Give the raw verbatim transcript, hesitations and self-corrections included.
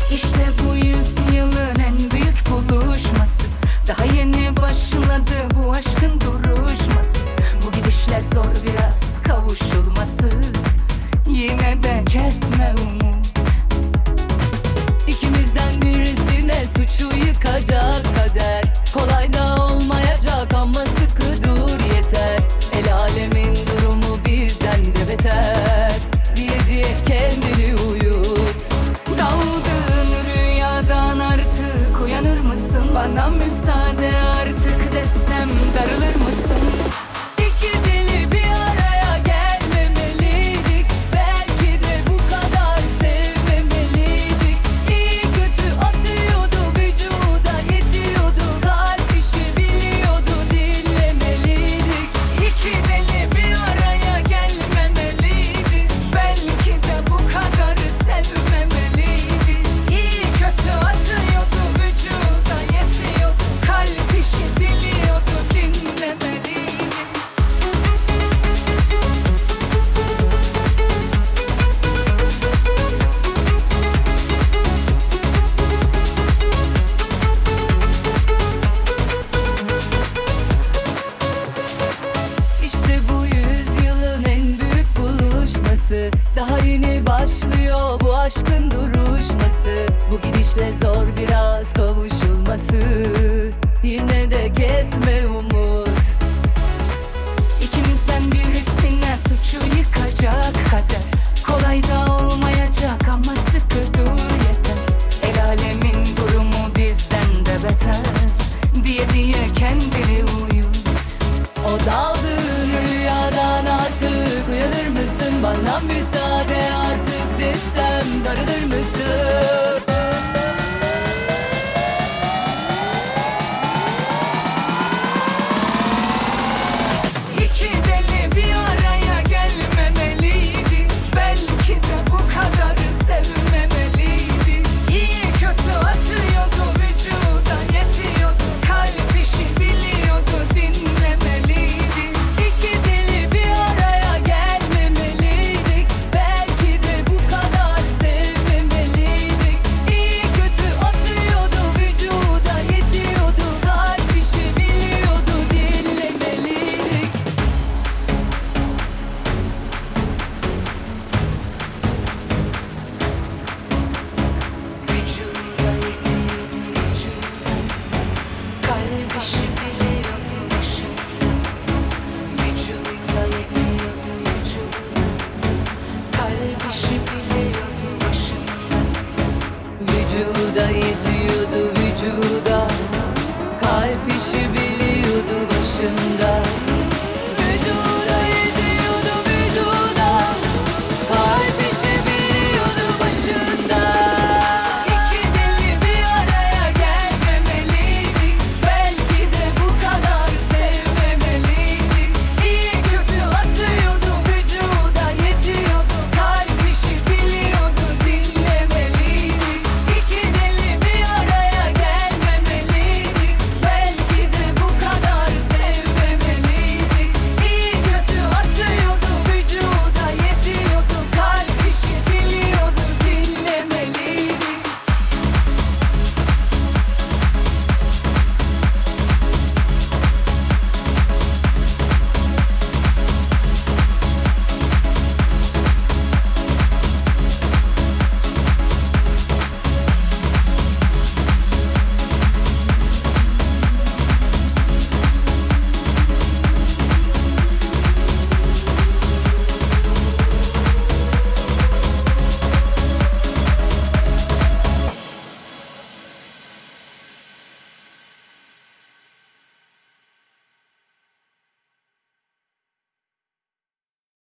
İşte bu yüzyılın en büyük buluşması. Daha yeni başladı bu aşkın duruşması. Bu gidişle zor biraz kavuşulması. Yine de kesme umut. İkimizden birisine suçu yıkacak kader. Kolay da olmayacak ama sıkı dur yeter. El alemin durumu bizden de beter diye diye kendini uyut. Daldığın rüyadan artık uyanır mısın? Bana müsaade artık desem darılır mısın? İki deli bir araya gelmemeliydik. Belki de bu kadar sevmemeliydik. İyi kötü atıyordu vücuda yetiyordu. Kalp işi biliyordu dinlemeliydik. İki deli bir araya gelmemeliydi. Belki de bu kadar sevmemeliydi. İyi kötü atıyordu vücuda yetiyordu. Kalp işi biliyordu dinlemeliydi. İşte bu yüzyılın en büyük buluşması. Daha yeni başlıyor bu aşkın duruşması. Bu gidişle zor biraz kavuşulması. Yine de kesme umut. İkimizden birisine suçu yıkacak kader. Kolay da olmayacak ama sıkı dur yeter. El alemin durumu bizden de beter diye diye kendini uyut. O daldığın rüyadan artık uyanır mısın? Bana müsaade artık desem darılır mısın? İki deli bir araya gelmemeliydi. Belki de bu kadar sevmemeliydi. İyi kötü atıyordu vücuda yetiyordu. Kalp işi biliyordu dinlemeliydi. İki deli bir araya gelmemeliydik. Belki de bu kadar sevmemeliydik. İyi kötü atıyordu vücuda yetiyordu. Kalp işi biliyordu dinlemeliydik. Vücuda yetiyordu vücuda. Kalp işi biliyordu başında. Vücuda yetiyordu vücuda. Kalp işi biliyordu başında. Vücuda yetiyordu vücuda.